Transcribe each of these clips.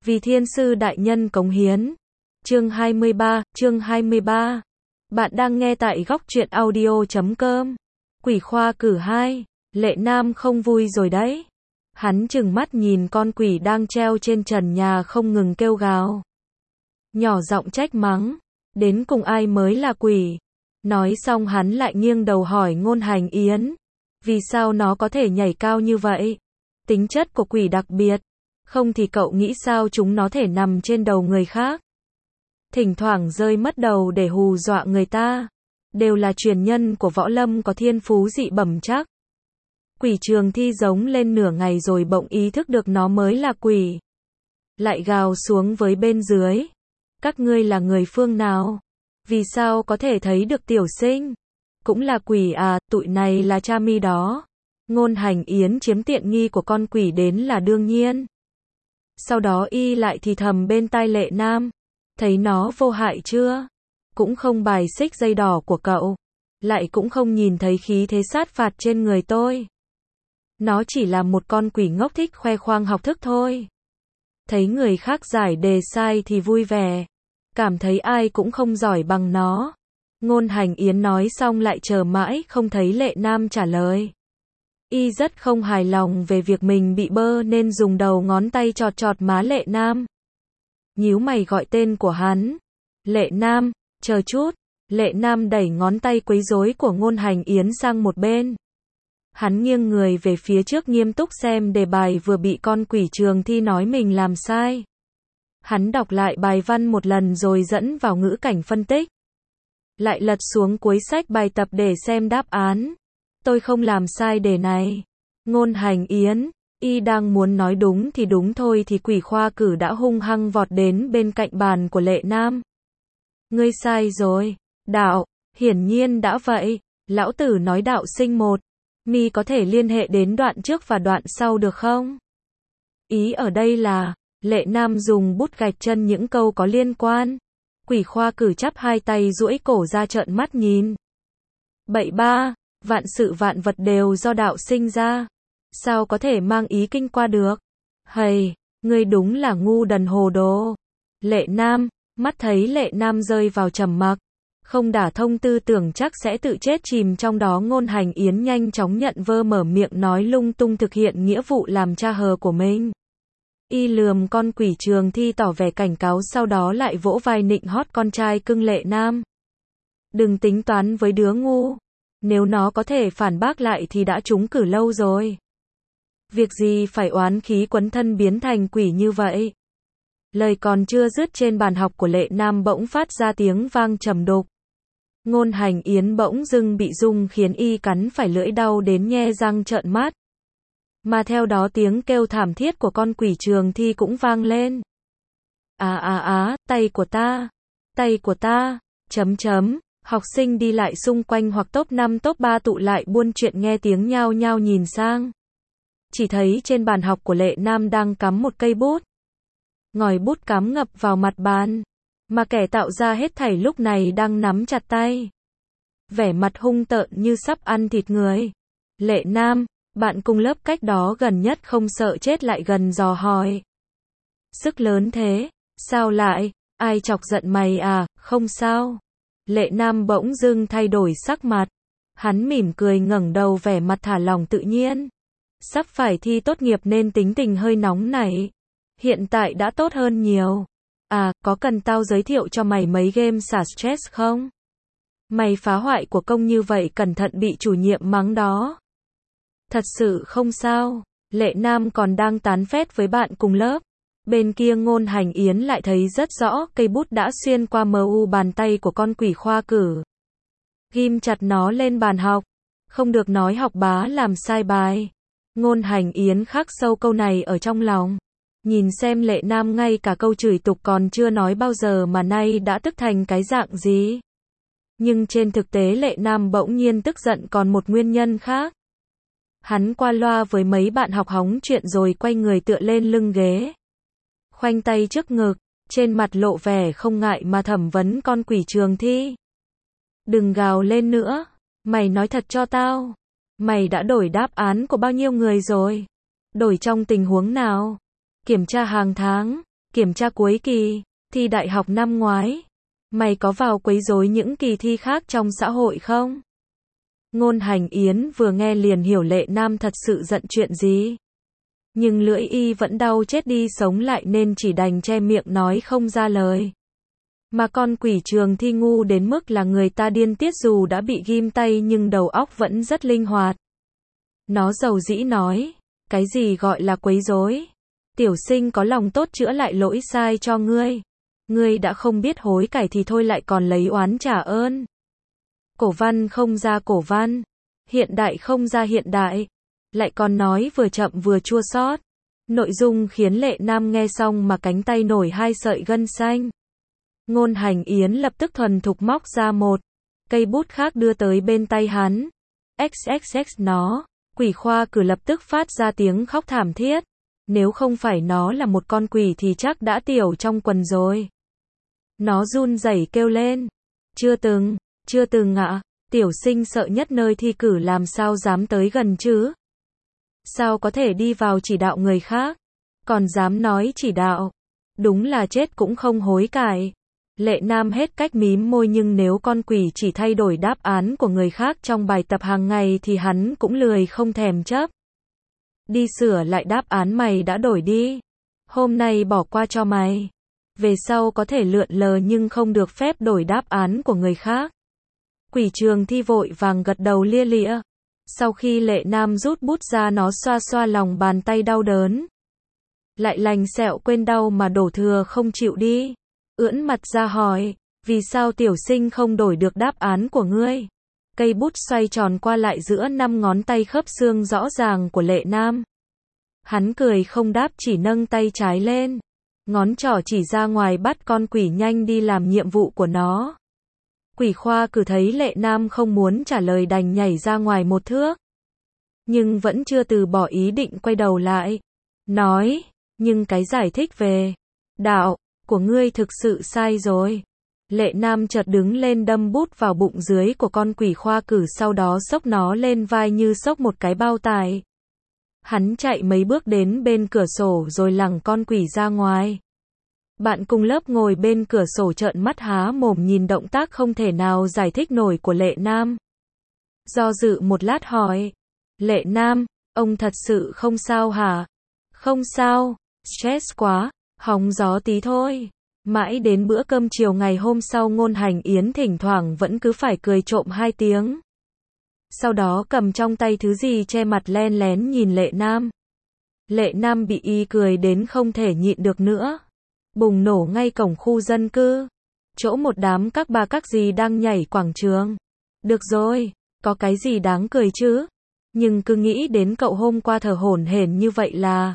Vì thiên sư đại nhân cống hiến. Chương 23. Bạn đang nghe tại góc truyện audio.com. Quỷ khoa cử 2. Lệ Nam không vui rồi đấy. Hắn trừng mắt nhìn con quỷ đang treo trên trần nhà không ngừng kêu gào. Nhỏ giọng trách mắng. Đến cùng ai mới là quỷ? Nói xong hắn lại nghiêng đầu hỏi Ngôn Hành Yến. Vì sao nó có thể nhảy cao như vậy? Tính chất của quỷ đặc biệt. Không thì cậu nghĩ sao chúng nó thể nằm trên đầu người khác? Thỉnh thoảng rơi mất đầu để hù dọa người ta. Đều là truyền nhân của võ lâm có thiên phú dị bẩm chắc. Quỷ Trường Thi giống lên nửa ngày rồi bỗng ý thức được nó mới là quỷ. Lại gào xuống với bên dưới. Các ngươi là người phương nào? Vì sao có thể thấy được tiểu sinh? Cũng là quỷ à, tụi này là cha mi đó. Ngôn Hành Yến chiếm tiện nghi của con quỷ đến là đương nhiên. Sau đó y lại thì thầm bên tai Lệ Nam. Thấy nó vô hại chưa? Cũng không bài xích dây đỏ của cậu. Lại cũng không nhìn thấy khí thế sát phạt trên người tôi. Nó chỉ là một con quỷ ngốc thích khoe khoang học thức thôi. Thấy người khác giải đề sai thì vui vẻ. Cảm thấy ai cũng không giỏi bằng nó. Ngôn Hành Yến nói xong lại chờ mãi không thấy Lệ Nam trả lời. Y rất không hài lòng về việc mình bị bơ nên dùng đầu ngón tay chọt chọt má Lệ Nam. Nhíu mày gọi tên của hắn. Lệ Nam, chờ chút. Lệ Nam đẩy ngón tay quấy rối của Ngôn Hành Yến sang một bên. Hắn nghiêng người về phía trước nghiêm túc xem đề bài vừa bị con quỷ Trường Thi nói mình làm sai. Hắn đọc lại bài văn một lần rồi dẫn vào ngữ cảnh phân tích. Lại lật xuống cuối sách bài tập để xem đáp án. Tôi không làm sai đề này. Ngôn Hành Yến, y đang muốn nói đúng thì đúng thôi thì quỷ khoa cử đã hung hăng vọt đến bên cạnh bàn của Lệ Nam. Ngươi sai rồi. Đạo, hiển nhiên đã vậy. Lão tử nói đạo sinh một. Mi có thể liên hệ đến đoạn trước và đoạn sau được không? Ý ở đây là, Lệ Nam dùng bút gạch chân những câu có liên quan. Quỷ khoa cử chắp hai tay duỗi cổ ra trợn mắt nhìn. Bậy ba, vạn sự vạn vật đều do đạo sinh ra. Sao có thể mang ý kinh qua được? Hầy, ngươi đúng là ngu đần hồ đồ. Lệ Nam, mắt thấy Lệ Nam rơi vào trầm mặc. Không đả thông tư tưởng chắc sẽ tự chết chìm trong đó. Ngôn Hành Yến nhanh chóng nhận vơ mở miệng nói lung tung thực hiện nghĩa vụ làm cha hờ của mình. Y lườm con quỷ Trường Thi tỏ vẻ cảnh cáo sau đó lại vỗ vai nịnh hót con trai cưng Lệ Nam. Đừng tính toán với đứa ngu. Nếu nó có thể phản bác lại thì đã trúng cử lâu rồi. Việc gì phải oán khí quấn thân biến thành quỷ như vậy? Lời còn chưa dứt trên bàn học của Lệ Nam bỗng phát ra tiếng vang trầm đục. Ngôn Hành Yến bỗng dưng bị rung khiến y cắn phải lưỡi đau đến nhe răng trợn mắt. Mà theo đó tiếng kêu thảm thiết của con quỷ Trường Thi cũng vang lên. Tay của ta, học sinh đi lại xung quanh hoặc top 5 top 3 tụ lại buôn chuyện nghe tiếng nhao nhao nhìn sang. Chỉ thấy trên bàn học của Lệ Nam đang cắm một cây bút. Ngòi bút cắm ngập vào mặt bàn. Mà kẻ tạo ra hết thảy lúc này đang nắm chặt tay. Vẻ mặt hung tợn như sắp ăn thịt người. Lệ Nam, bạn cùng lớp cách đó gần nhất không sợ chết lại gần dò hỏi. Sức lớn thế, sao lại, ai chọc giận mày à, không sao. Lệ Nam bỗng dưng thay đổi sắc mặt. Hắn mỉm cười ngẩng đầu vẻ mặt thả lỏng tự nhiên. Sắp phải thi tốt nghiệp nên tính tình hơi nóng nảy. Hiện tại đã tốt hơn nhiều. À, có cần tao giới thiệu cho mày mấy game xả stress không? Mày phá hoại của công như vậy cẩn thận bị chủ nhiệm mắng đó. Thật sự không sao. Lệ Nam còn đang tán phét với bạn cùng lớp. Bên kia Ngôn Hành Yến lại thấy rất rõ cây bút đã xuyên qua mu bàn tay của con quỷ khoa cử. Ghim chặt nó lên bàn học. Không được nói học bá làm sai bài. Ngôn Hành Yến khắc sâu câu này ở trong lòng. Nhìn xem Lệ Nam ngay cả câu chửi tục còn chưa nói bao giờ mà nay đã tức thành cái dạng gì. Nhưng trên thực tế Lệ Nam bỗng nhiên tức giận còn một nguyên nhân khác. Hắn qua loa với mấy bạn học hóng chuyện rồi quay người tựa lên lưng ghế. Khoanh tay trước ngực, trên mặt lộ vẻ không ngại mà thẩm vấn con quỷ Trường Thi. Đừng gào lên nữa, mày nói thật cho tao. Mày đã đổi đáp án của bao nhiêu người rồi? Đổi trong tình huống nào? Kiểm tra hàng tháng, Kiểm tra cuối kỳ, thi đại học năm ngoái. Mày có vào quấy rối những kỳ thi khác trong xã hội không? Ngôn Hành Yến vừa nghe liền hiểu Lệ Nam thật sự giận chuyện gì. Nhưng lưỡi y vẫn đau chết đi sống lại nên chỉ đành che miệng nói không ra lời. Mà con quỷ trường thi ngu đến mức là người ta điên tiết, dù đã bị ghim tay nhưng đầu óc vẫn rất linh hoạt. Nó dầu dĩ nói, cái gì gọi là quấy rối? Tiểu sinh có lòng tốt chữa lại lỗi sai cho ngươi. Ngươi đã không biết hối cải thì thôi lại còn lấy oán trả ơn. Cổ văn không ra cổ văn, hiện đại không ra hiện đại, lại còn nói vừa chậm vừa chua xót. Nội dung khiến Lệ Nam nghe xong mà cánh tay nổi hai sợi gân xanh. Ngôn Hành Yến lập tức thuần thục móc ra một cây bút khác đưa tới bên tay hắn. XXX nó, quỷ khoa cử lập tức phát ra tiếng khóc thảm thiết. Nếu không phải nó là một con quỷ thì chắc đã tiểu trong quần rồi. Nó run rẩy kêu lên. Chưa từng ạ, tiểu sinh sợ nhất nơi thi cử làm sao dám tới gần chứ. Sao có thể đi vào chỉ đạo người khác, còn dám nói chỉ đạo. Đúng là chết cũng không hối cải. Lệ Nam hết cách mím môi, nhưng nếu con quỷ chỉ thay đổi đáp án của người khác trong bài tập hàng ngày thì hắn cũng lười không thèm chấp. Đi sửa lại đáp án mày đã đổi đi. Hôm nay bỏ qua cho mày. Về sau có thể lượn lờ nhưng không được phép đổi đáp án của người khác. Quỷ trường thi vội vàng gật đầu lia lịa. Sau khi Lệ Nam rút bút ra, nó xoa xoa lòng bàn tay đau đớn. Lại lành sẹo quên đau mà đổ thừa không chịu đi. Ưỡn mặt ra hỏi, vì sao tiểu sinh không đổi được đáp án của ngươi? Cây bút xoay tròn qua lại giữa 5 ngón tay khớp xương rõ ràng của Lệ Nam. Hắn cười không đáp, chỉ nâng tay trái lên. Ngón trỏ chỉ ra ngoài, bắt con quỷ nhanh đi làm nhiệm vụ của nó. Quỷ khoa cử thấy Lệ Nam không muốn trả lời đành nhảy ra ngoài một thước. Nhưng vẫn chưa từ bỏ ý định quay đầu lại. Nói, nhưng cái giải thích về đạo của ngươi thực sự sai rồi. Lệ Nam chợt đứng lên đâm bút vào bụng dưới của con quỷ khoa cử, sau đó xốc nó lên vai như xốc một cái bao tải. Hắn chạy mấy bước đến bên cửa sổ rồi lẳng con quỷ ra ngoài. Bạn cùng lớp ngồi bên cửa sổ trợn mắt há mồm nhìn động tác không thể nào giải thích nổi của Lệ Nam. Do dự một lát hỏi, Lệ Nam, ông thật sự không sao hả? Không sao, stress quá, hóng gió tí thôi. Mãi đến bữa cơm chiều ngày hôm sau, Ngôn Hành Yến thỉnh thoảng vẫn cứ phải cười trộm 2 tiếng. Sau đó cầm trong tay thứ gì che mặt len lén nhìn Lệ Nam. Lệ Nam bị y cười đến không thể nhịn được nữa. Bùng nổ ngay cổng khu dân cư. Chỗ một đám các bà các dì đang nhảy quảng trường. Được rồi, có cái gì đáng cười chứ? Nhưng cứ nghĩ đến cậu hôm qua thở hổn hển như vậy là...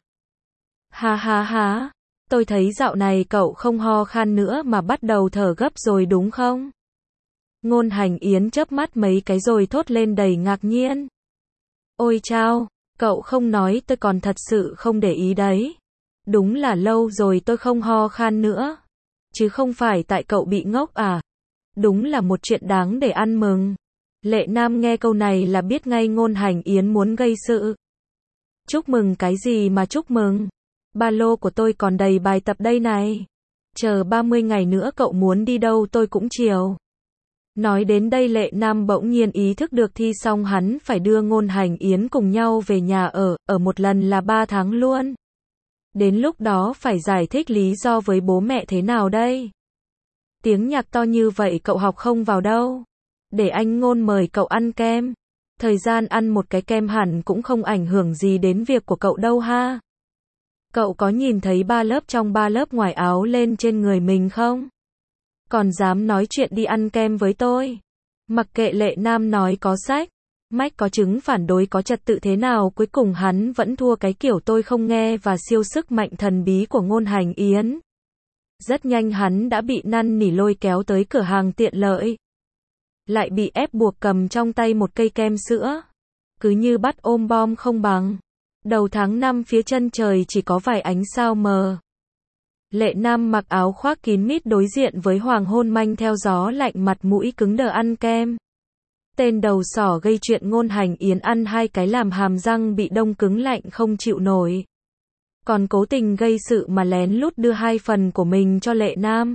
Ha, tôi thấy dạo này cậu không ho khan nữa mà bắt đầu thở gấp rồi đúng không? Ngôn Hành Yến chớp mắt mấy cái rồi thốt lên đầy ngạc nhiên. Ôi chao, cậu không nói tôi còn thật sự không để ý đấy. Đúng là lâu rồi tôi không ho khan nữa. Chứ không phải tại cậu bị ngốc à? Đúng là một chuyện đáng để ăn mừng. Lệ Nam nghe câu này là biết ngay Ngôn Hành Yến muốn gây sự. Chúc mừng cái gì mà chúc mừng? Ba lô của tôi còn đầy bài tập đây này. Chờ 30 ngày nữa cậu muốn đi đâu tôi cũng chiều. Nói đến đây Lệ Nam bỗng nhiên ý thức được thi xong hắn phải đưa Ngôn Hành Yến cùng nhau về nhà ở một lần là 3 tháng luôn. Đến lúc đó phải giải thích lý do với bố mẹ thế nào đây? Tiếng nhạc to như vậy cậu học không vào đâu. Để anh Ngôn mời cậu ăn kem. Thời gian ăn một cái kem hẳn cũng không ảnh hưởng gì đến việc của cậu đâu ha. Cậu có nhìn thấy 3 lớp trong 3 lớp ngoài áo lên trên người mình không? Còn dám nói chuyện đi ăn kem với tôi. Mặc kệ Lệ Nam nói có sách, mách có chứng, phản đối có trật tự thế nào, cuối cùng hắn vẫn thua cái kiểu tôi không nghe và siêu sức mạnh thần bí của Ngôn Hành Yến. Rất nhanh hắn đã bị năn nỉ lôi kéo tới cửa hàng tiện lợi. Lại bị ép buộc cầm trong tay một cây kem sữa. Cứ như bắt ôm bom không bằng. Đầu tháng 5 phía chân trời chỉ có vài ánh sao mờ. Lệ Nam mặc áo khoác kín mít đối diện với hoàng hôn manh theo gió lạnh, mặt mũi cứng đờ ăn kem. Tên đầu sỏ gây chuyện Ngôn Hành Yến ăn 2 cái làm hàm răng bị đông cứng lạnh không chịu nổi. còn cố tình gây sự mà lén lút đưa 2 phần của mình cho Lệ Nam.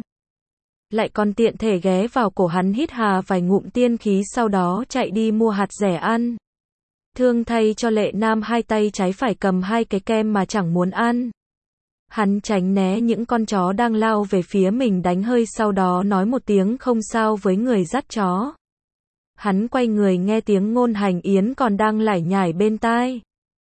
Lại còn tiện thể ghé vào cổ hắn hít hà vài ngụm tiên khí sau đó chạy đi mua hạt rẻ ăn. Thương thay cho Lệ Nam 2 tay trái phải cầm 2 cái kem mà chẳng muốn ăn. Hắn tránh né những con chó đang lao về phía mình đánh hơi sau đó nói một tiếng không sao với người dắt chó. Hắn quay người nghe tiếng Ngôn Hành Yến còn đang lải nhải bên tai.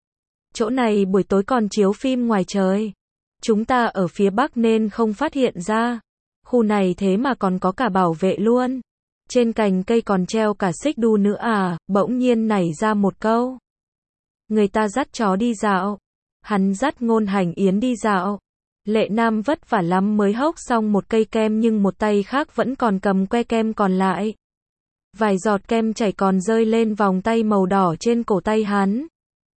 Chỗ này buổi tối còn chiếu phim ngoài trời. Chúng ta ở phía Bắc nên không phát hiện ra. Khu này thế mà còn có cả bảo vệ luôn. Trên cành cây còn treo cả xích đu nữa à, bỗng nhiên nảy ra một câu. Người ta dắt chó đi dạo. Hắn dắt Ngôn Hành Yến đi dạo. Lệ Nam vất vả lắm mới hốc xong một cây kem nhưng một tay khác vẫn còn cầm que kem còn lại. Vài giọt kem chảy còn rơi lên vòng tay màu đỏ trên cổ tay hắn.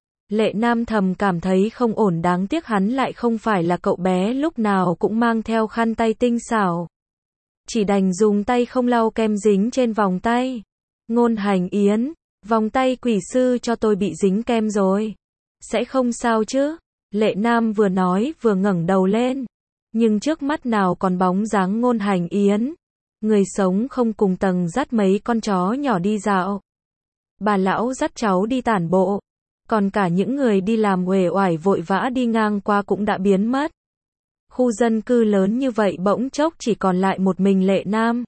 Lệ Nam thầm cảm thấy không ổn, đáng tiếc hắn lại không phải là cậu bé lúc nào cũng mang theo khăn tay tinh xảo. Chỉ đành dùng tay không lau kem dính trên vòng tay. Ngôn Hành Yến, vòng tay quỷ sư cho tôi bị dính kem rồi. Sẽ không sao chứ? Lệ Nam vừa nói vừa ngẩng đầu lên. Nhưng trước mắt nào còn bóng dáng Ngôn Hành Yến. Người sống không cùng tầng dắt mấy con chó nhỏ đi dạo. Bà lão dắt cháu đi tản bộ. Còn cả những người đi làm uể oải vội vã đi ngang qua cũng đã biến mất. Khu dân cư lớn như vậy bỗng chốc chỉ còn lại một mình Lệ Nam.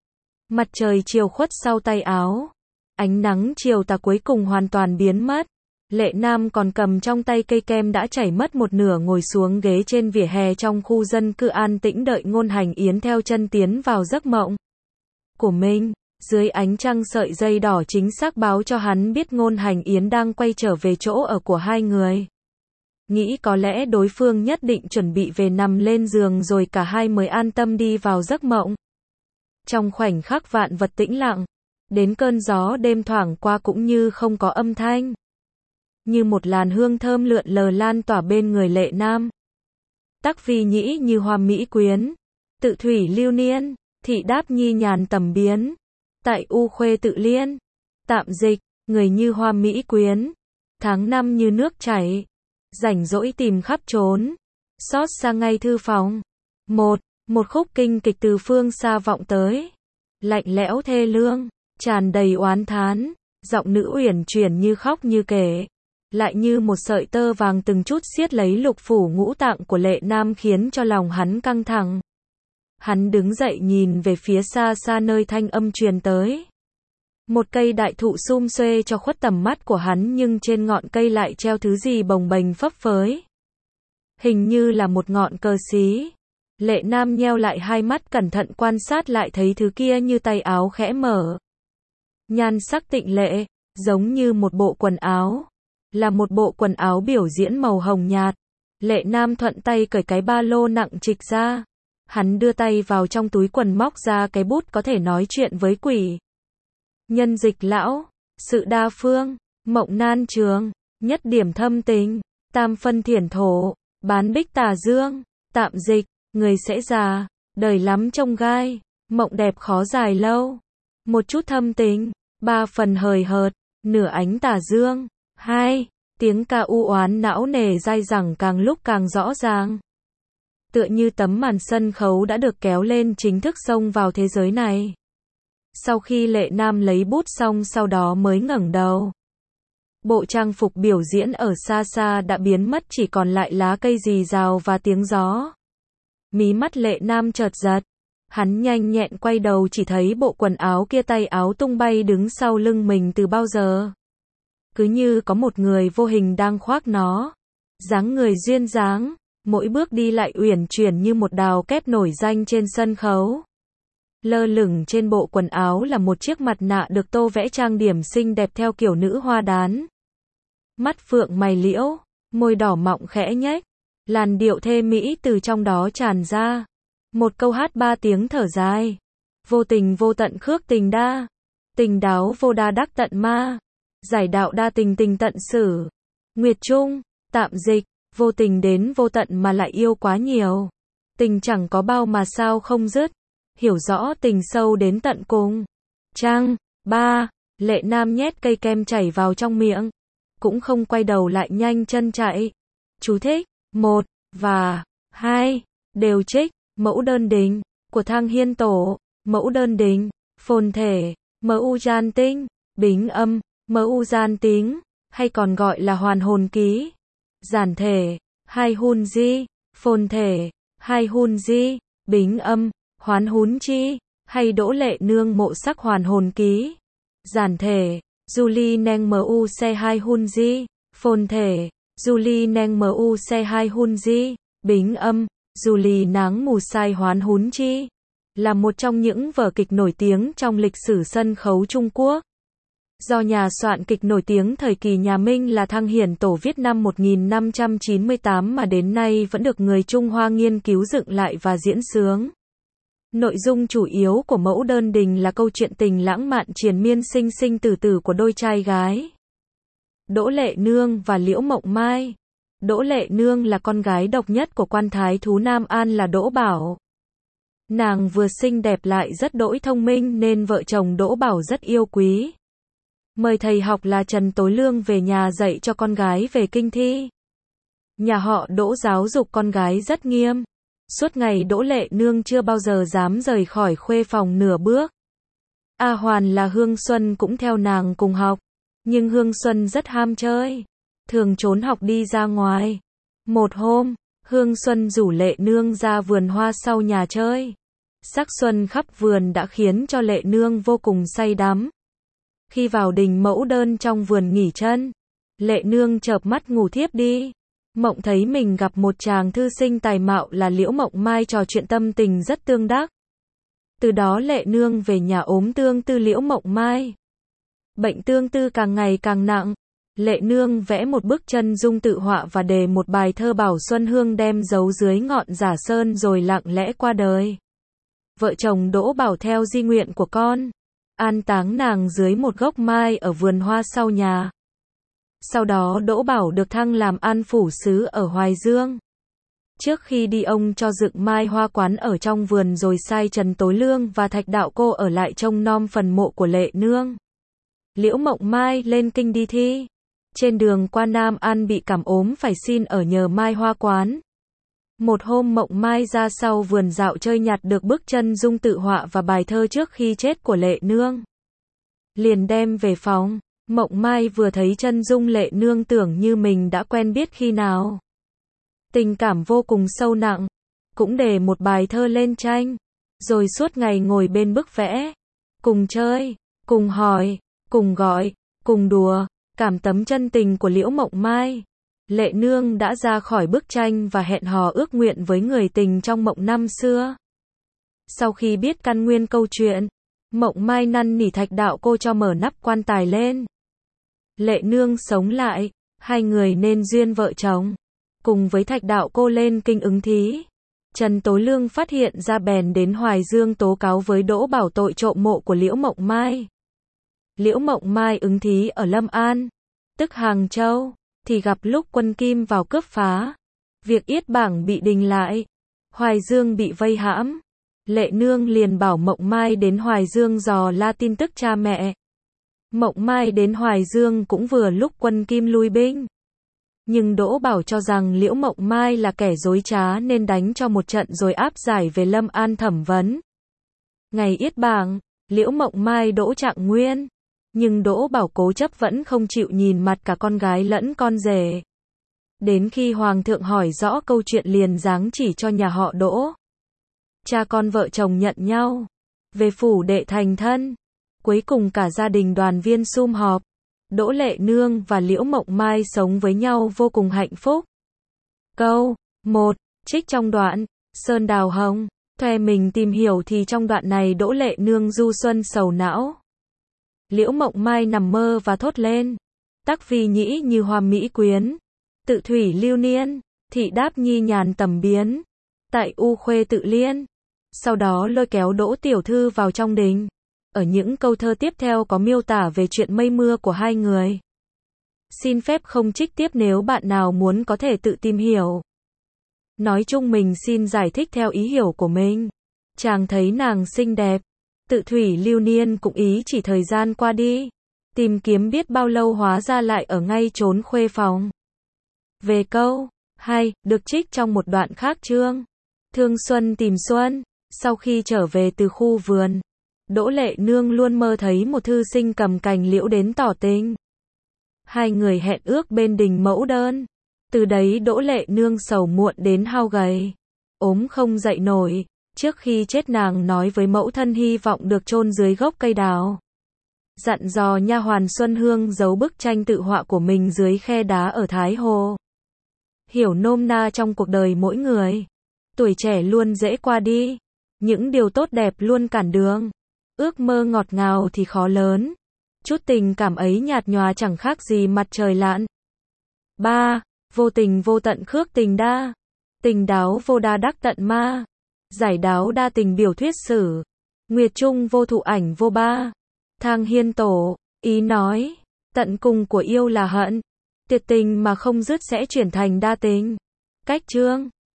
Mặt trời chiều khuất sau tay áo. Ánh nắng chiều tà cuối cùng hoàn toàn biến mất. Lệ Nam còn cầm trong tay cây kem đã chảy mất một nửa ngồi xuống ghế trên vỉa hè trong khu dân cư an tĩnh đợi Ngôn Hành Yến theo chân tiến vào giấc mộng của mình. Dưới ánh trăng sợi dây đỏ chính xác báo cho hắn biết Ngôn Hành Yến đang quay trở về chỗ ở của hai người. Nghĩ có lẽ đối phương nhất định chuẩn bị về nằm lên giường rồi cả hai mới an tâm đi vào giấc mộng. Trong khoảnh khắc vạn vật tĩnh lặng, đến cơn gió đêm thoảng qua cũng như không có âm thanh. Như một làn hương thơm lượn lờ lan tỏa bên người Lệ Nam. Tắc vi nhĩ như hoa mỹ quyến, tự thủy lưu niên, thị đáp nhi nhàn tầm biến. Tại u khuê tự liên. Tạm dịch, người như hoa mỹ quyến. Tháng năm như nước chảy. Rảnh rỗi tìm khắp trốn. Xót xa ngay thư phòng. Một khúc kinh kịch từ phương xa vọng tới. Lạnh lẽo thê lương. Tràn đầy oán thán. Giọng nữ uyển chuyển như khóc như kể. Lại như một sợi tơ vàng từng chút siết lấy lục phủ ngũ tạng của Lệ Nam khiến cho lòng hắn căng thẳng. Hắn đứng dậy nhìn về phía xa xa nơi thanh âm truyền tới. Một cây đại thụ sum xuê cho khuất tầm mắt của hắn nhưng trên ngọn cây lại treo thứ gì bồng bềnh phấp phới. Hình như là một ngọn cờ xí. Lệ Nam nheo lại hai mắt cẩn thận quan sát lại thấy thứ kia như tay áo khẽ mở. Nhan sắc tịnh lệ, giống như một bộ quần áo. Là một bộ quần áo biểu diễn màu hồng nhạt. Lệ Nam thuận tay cởi cái ba lô nặng trịch ra. Hắn đưa tay vào trong túi quần móc ra cái bút có thể nói chuyện với quỷ. Nhân dịch lão, sự đa phương, mộng nan trường, nhất điểm thâm tình, tam phân thiển thổ, bán bích tà dương, tạm dịch, người sẽ già, đời lắm trông gai, mộng đẹp khó dài lâu, một chút thâm tình, 3 phần hời hợt, nửa ánh tà dương, 2, tiếng ca u oán não nề dai dẳng càng lúc càng rõ ràng. Tựa như tấm màn sân khấu đã được kéo lên chính thức xông vào thế giới này. Sau khi Lệ Nam lấy bút xong sau đó mới ngẩng đầu. Bộ trang phục biểu diễn ở xa xa đã biến mất chỉ còn lại lá cây rì rào và tiếng gió. Mí mắt Lệ Nam chợt giật. Hắn nhanh nhẹn quay đầu chỉ thấy bộ quần áo kia tay áo tung bay đứng sau lưng mình từ bao giờ. Cứ như có một người vô hình đang khoác nó. Dáng người duyên dáng. Mỗi bước đi lại uyển chuyển như một đào kép nổi danh trên sân khấu. Lơ lửng trên bộ quần áo là một chiếc mặt nạ được tô vẽ trang điểm xinh đẹp theo kiểu nữ hoa đán. Mắt phượng mày liễu, môi đỏ mọng khẽ nhếch, làn điệu thê mỹ từ trong đó tràn ra. Một câu hát 3 tiếng thở dài. Vô tình vô tận khước tình đa, tình đáo vô đa đắc tận ma, giải đạo đa tình tình tận xử. Nguyệt Trung, tạm dịch. Vô tình đến vô tận mà lại yêu quá nhiều. Tình chẳng có bao mà sao không dứt. Hiểu rõ tình sâu đến tận cùng. Trang 3. Lệ Nam nhét cây kem chảy vào trong miệng. Cũng không quay đầu lại nhanh chân chạy. Chú thích. 1. và 2. Đều trích, mẫu đơn đình, của Thang Hiên Tổ, mẫu đơn đình, phồn thể, MU gian tinh, bính âm, MU gian tính, hay còn gọi là hoàn hồn ký. Giản thể, hai hun di, phồn thể, hai hun di, bính âm, hoán hún chi, hay Đỗ Lệ Nương mộ sắc hoàn hồn ký. Giản thể, Julie neng MU xe hai hun di, phồn thể, Julie neng MU xe hai hun di, bính âm, Julie náng mù sai hoán hún chi, là một trong những vở kịch nổi tiếng trong lịch sử sân khấu Trung Quốc. Do nhà soạn kịch nổi tiếng thời kỳ nhà Minh là Thang Hiển Tổ viết năm 1598 mà đến nay vẫn được người Trung Hoa nghiên cứu dựng lại và diễn xướng. Nội dung chủ yếu của mẫu đơn đình là câu chuyện tình lãng mạn triền miên sinh sinh tử tử của đôi trai gái Đỗ Lệ Nương và Liễu Mộng Mai. Đỗ Lệ Nương là con gái độc nhất của quan thái thú Nam An là Đỗ Bảo. Nàng vừa xinh đẹp lại rất đỗi thông minh nên vợ chồng Đỗ Bảo rất yêu quý. Mời thầy học là Trần Tối Lương về nhà dạy cho con gái về kinh thi. Nhà họ Đỗ giáo dục con gái rất nghiêm. Suốt ngày Đỗ Lệ Nương chưa bao giờ dám rời khỏi khuê phòng nửa bước. A Hoàn là Hương Xuân cũng theo nàng cùng học. Nhưng Hương Xuân rất ham chơi, thường trốn học đi ra ngoài. Một hôm, Hương Xuân rủ Lệ Nương ra vườn hoa sau nhà chơi. Sắc xuân khắp vườn đã khiến cho Lệ Nương vô cùng say đắm. Khi vào đình mẫu đơn trong vườn nghỉ chân, Lệ Nương chợp mắt ngủ thiếp đi. Mộng thấy mình gặp một chàng thư sinh tài mạo là Liễu Mộng Mai, trò chuyện tâm tình rất tương đắc. Từ đó Lệ Nương về nhà ốm tương tư Liễu Mộng Mai. Bệnh tương tư càng ngày càng nặng. Lệ Nương vẽ một bức chân dung tự họa và đề một bài thơ Bảo Xuân Hương đem giấu dưới ngọn giả sơn rồi lặng lẽ qua đời. Vợ chồng Đỗ Bảo theo di nguyện của con, an táng nàng dưới một gốc mai ở vườn hoa sau nhà. Sau đó Đỗ Bảo được thăng làm an phủ sứ ở Hoài Dương. Trước khi đi ông cho dựng mai hoa quán ở trong vườn rồi sai Trần Tối Lương và Thạch Đạo Cô ở lại trông nom phần mộ của Lệ Nương. Liễu Mộng Mai lên kinh đi thi. Trên đường qua Nam An bị cảm ốm phải xin ở nhờ mai hoa quán. Một hôm Mộng Mai ra sau vườn dạo chơi nhặt được bức chân dung tự họa và bài thơ trước khi chết của Lệ Nương. Liền đem về phòng. Mộng Mai vừa thấy chân dung Lệ Nương tưởng như mình đã quen biết khi nào. Tình cảm vô cùng sâu nặng. Cũng để một bài thơ lên tranh. Rồi suốt ngày ngồi bên bức vẽ. Cùng chơi, cùng hỏi, cùng gọi, cùng đùa. Cảm tấm chân tình của Liễu Mộng Mai. Lệ Nương đã ra khỏi bức tranh và hẹn hò ước nguyện với người tình trong mộng năm xưa. Sau khi biết căn nguyên câu chuyện, Mộng Mai năn nỉ Thạch Đạo Cô cho mở nắp quan tài lên. Lệ Nương sống lại, hai người nên duyên vợ chồng. Cùng với Thạch Đạo Cô lên kinh ứng thí. Trần Tối Lương phát hiện ra bèn đến Hoài Dương tố cáo với Đỗ Bảo tội trộm mộ của Liễu Mộng Mai. Liễu Mộng Mai ứng thí ở Lâm An, tức Hàng Châu, thì gặp lúc quân Kim vào cướp phá. Việc yết bảng bị đình lại. Hoài Dương bị vây hãm. Lệ Nương liền bảo Mộng Mai đến Hoài Dương dò la tin tức cha mẹ. Mộng Mai đến Hoài Dương cũng vừa lúc quân Kim lui binh. Nhưng Đỗ Bảo cho rằng Liễu Mộng Mai là kẻ dối trá nên đánh cho một trận rồi áp giải về Lâm An thẩm vấn. Ngày yết bảng, Liễu Mộng Mai đỗ trạng nguyên. Nhưng Đỗ Bảo cố chấp vẫn không chịu nhìn mặt cả con gái lẫn con rể. Đến khi Hoàng thượng hỏi rõ câu chuyện liền giáng chỉ cho nhà họ Đỗ. Cha con vợ chồng nhận nhau. Về phủ đệ thành thân. Cuối cùng cả gia đình đoàn viên sum họp. Đỗ Lệ Nương và Liễu Mộng Mai sống với nhau vô cùng hạnh phúc. Câu 1. Trích trong đoạn Sơn Đào Hồng. Thuê mình tìm hiểu thì trong đoạn này Đỗ Lệ Nương du xuân sầu não. Liễu Mộng Mai nằm mơ và thốt lên. Tắc phi nhĩ như hoa mỹ quyến. Tự thủy lưu niên. Thị đáp nhi nhàn tầm biến. Tại u khuê tự liên. Sau đó lôi kéo Đỗ tiểu thư vào trong đình. Ở những câu thơ tiếp theo có miêu tả về chuyện mây mưa của hai người. Xin phép không trích tiếp, nếu bạn nào muốn có thể tự tìm hiểu. Nói chung mình xin giải thích theo ý hiểu của mình. Chàng thấy nàng xinh đẹp. Tự thủy lưu niên cũng ý chỉ thời gian qua đi. Tìm kiếm biết bao lâu hóa ra lại ở ngay chốn khuê phòng. Về câu 2, được trích trong một đoạn khác chương. Thương Xuân tìm Xuân. Sau khi trở về từ khu vườn, Đỗ Lệ Nương luôn mơ thấy một thư sinh cầm cành liễu đến tỏ tình. Hai người hẹn ước bên đình Mẫu Đơn. Từ đấy Đỗ Lệ Nương sầu muộn đến hao gầy, ốm không dậy nổi. Trước khi chết nàng nói với mẫu thân hy vọng được chôn dưới gốc cây đào. Dặn dò nha hoàn Xuân Hương giấu bức tranh tự họa của mình dưới khe đá ở Thái Hồ. Hiểu nôm na trong cuộc đời mỗi người, tuổi trẻ luôn dễ qua đi, những điều tốt đẹp luôn cản đường. Ước mơ ngọt ngào thì khó lớn, chút tình cảm ấy nhạt nhòa chẳng khác gì mặt trời lặn. 3. Vô tình vô tận khước tình đa. Tình đáo vô đa đắc tận ma. Giải đáo đa tình biểu thuyết sử. Nguyệt trung vô thụ ảnh vô ba. Thang Hiên Tổ, ý nói, tận cùng của yêu là hận. Tuyệt tình mà không dứt sẽ chuyển thành đa tình. Cách chương.